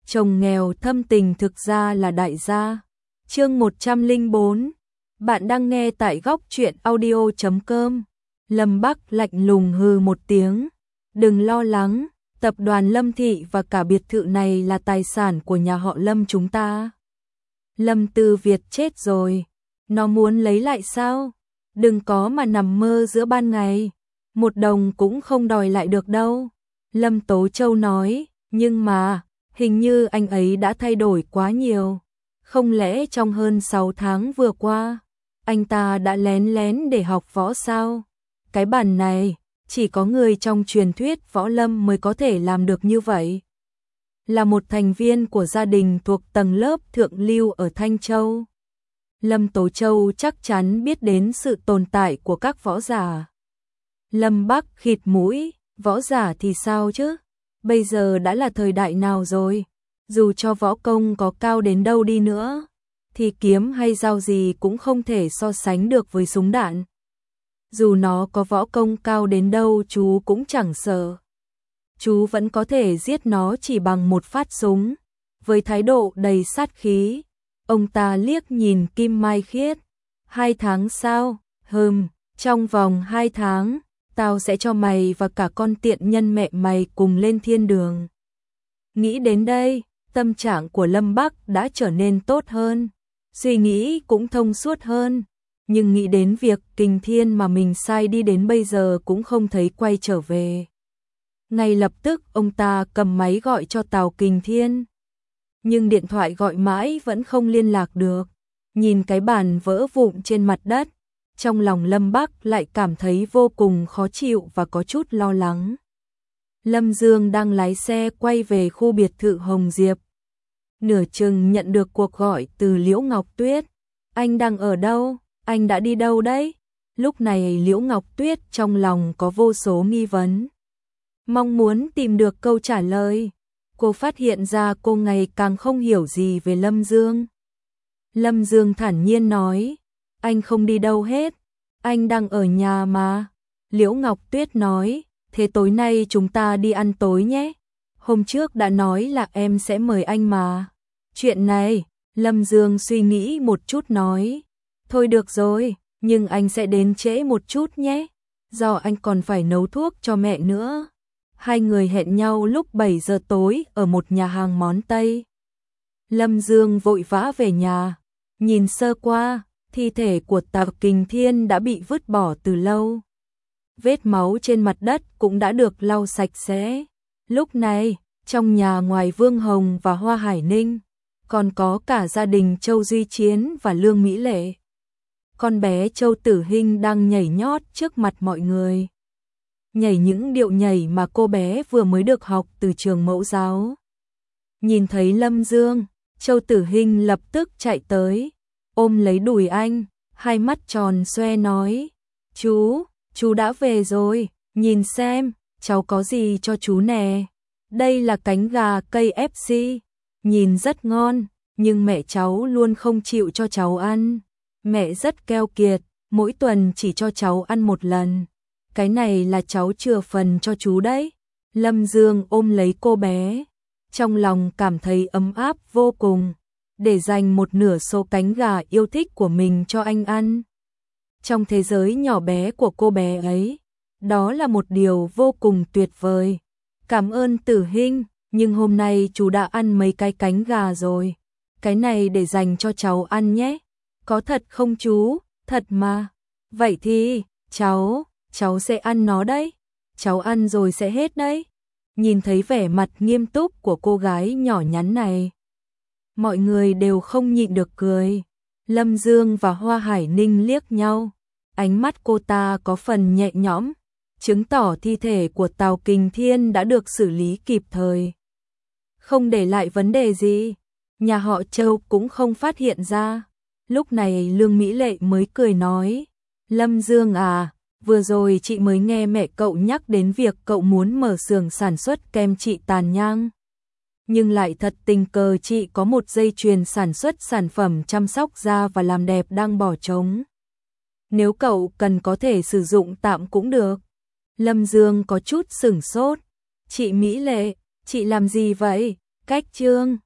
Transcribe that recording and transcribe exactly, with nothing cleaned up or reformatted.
chồng nghèo thâm tình thực ra là đại gia. Chương một trăm lẻ bốn. Bạn đang nghe tại góc truyện audio chấm com. Lâm Bắc lạnh lùng hừ một tiếng. Đừng lo lắng, tập đoàn Lâm Thị và cả biệt thự này là tài sản của nhà họ Lâm chúng ta. Lâm Tư Việt chết rồi, nó muốn lấy lại sao? Đừng có mà nằm mơ giữa ban ngày, một đồng cũng không đòi lại được đâu. Lâm Tố Châu nói, nhưng mà, hình như anh ấy đã thay đổi quá nhiều. Không lẽ trong hơn sáu tháng vừa qua, anh ta đã lén lén để học võ sao? Cái bản này, chỉ có người trong truyền thuyết võ lâm mới có thể làm được như vậy. Là một thành viên của gia đình thuộc tầng lớp thượng lưu ở Thanh Châu, Lâm Tố Châu chắc chắn biết đến sự tồn tại của các võ giả. Lâm Bắc khịt mũi, võ giả thì sao chứ? Bây giờ đã là thời đại nào rồi? Dù cho võ công có cao đến đâu đi nữa, thì kiếm hay dao gì cũng không thể so sánh được với súng đạn. Dù nó có võ công cao đến đâu chú cũng chẳng sợ. Chú vẫn có thể giết nó chỉ bằng một phát súng. Với thái độ đầy sát khí, ông ta liếc nhìn Kim Mai Khiết. Hai tháng sao? Hừm, trong vòng hai tháng, tao sẽ cho mày và cả con tiện nhân mẹ mày cùng lên thiên đường. Nghĩ đến đây, tâm trạng của Lâm Bắc đã trở nên tốt hơn, suy nghĩ cũng thông suốt hơn, nhưng nghĩ đến việc Kình Thiên mà mình sai đi đến bây giờ cũng không thấy quay trở về. Ngay lập tức ông ta cầm máy gọi cho Tào Kình Thiên, nhưng điện thoại gọi mãi vẫn không liên lạc được. Nhìn cái bàn vỡ vụn trên mặt đất, trong lòng Lâm Bắc lại cảm thấy vô cùng khó chịu và có chút lo lắng. Lâm Dương đang lái xe quay về khu biệt thự Hồng Diệp. Nửa chừng nhận được cuộc gọi từ Liễu Ngọc Tuyết. Anh đang ở đâu? Anh đã đi đâu đấy? Lúc này Liễu Ngọc Tuyết trong lòng có vô số nghi vấn, mong muốn tìm được câu trả lời. Cô phát hiện ra cô ngày càng không hiểu gì về Lâm Dương. Lâm Dương thản nhiên nói, anh không đi đâu hết, anh đang ở nhà mà. Liễu Ngọc Tuyết nói, thế tối nay chúng ta đi ăn tối nhé. Hôm trước đã nói là em sẽ mời anh mà. Chuyện này, Lâm Dương suy nghĩ một chút nói, thôi được rồi, nhưng anh sẽ đến trễ một chút nhé, do anh còn phải nấu thuốc cho mẹ nữa. Hai người hẹn nhau lúc bảy giờ tối ở một nhà hàng món Tây. Lâm Dương vội vã về nhà, nhìn sơ qua, thi thể của Tào Kình Thiên đã bị vứt bỏ từ lâu. Vết máu trên mặt đất cũng đã được lau sạch sẽ. Lúc này, trong nhà ngoài Vương Hồng và Hoa Hải Ninh, còn có cả gia đình Châu Duy Chiến và Lương Mỹ Lệ. Con bé Châu Tử Hinh đang nhảy nhót trước mặt mọi người, nhảy những điệu nhảy mà cô bé vừa mới được học từ trường mẫu giáo. Nhìn thấy Lâm Dương, Châu Tử Hinh lập tức chạy tới, ôm lấy đùi anh, hai mắt tròn xoe nói, chú, chú đã về rồi, nhìn xem, cháu có gì cho chú nè. Đây là cánh gà ca ép xê, nhìn rất ngon, nhưng mẹ cháu luôn không chịu cho cháu ăn. Mẹ rất keo kiệt, mỗi tuần chỉ cho cháu ăn một lần. Cái này là cháu chừa phần cho chú đấy. Lâm Dương ôm lấy cô bé, trong lòng cảm thấy ấm áp vô cùng, để dành một nửa số cánh gà yêu thích của mình cho anh ăn. Trong thế giới nhỏ bé của cô bé ấy, đó là một điều vô cùng tuyệt vời. Cảm ơn Tử Hinh, nhưng hôm nay chú đã ăn mấy cái cánh gà rồi. Cái này để dành cho cháu ăn nhé. Có thật không chú? Thật mà. Vậy thì, cháu, cháu sẽ ăn nó đấy. Cháu ăn rồi sẽ hết đấy. Nhìn thấy vẻ mặt nghiêm túc của cô gái nhỏ nhắn này, mọi người đều không nhịn được cười. Lâm Dương và Hoa Hải Ninh liếc nhau, ánh mắt cô ta có phần nhẹ nhõm, chứng tỏ thi thể của Tào Kình Thiên đã được xử lý kịp thời, không để lại vấn đề gì. Nhà họ Châu cũng không phát hiện ra. Lúc này Lương Mỹ Lệ mới cười nói, Lâm Dương à, vừa rồi chị mới nghe mẹ cậu nhắc đến việc cậu muốn mở xưởng sản xuất kem trị tàn nhang. Nhưng lại thật tình cờ chị có một dây chuyền sản xuất sản phẩm chăm sóc da và làm đẹp đang bỏ trống. Nếu cậu cần có thể sử dụng tạm cũng được. Lâm Dương có chút sửng sốt. Chị Mỹ Lệ, chị làm gì vậy? Cách chương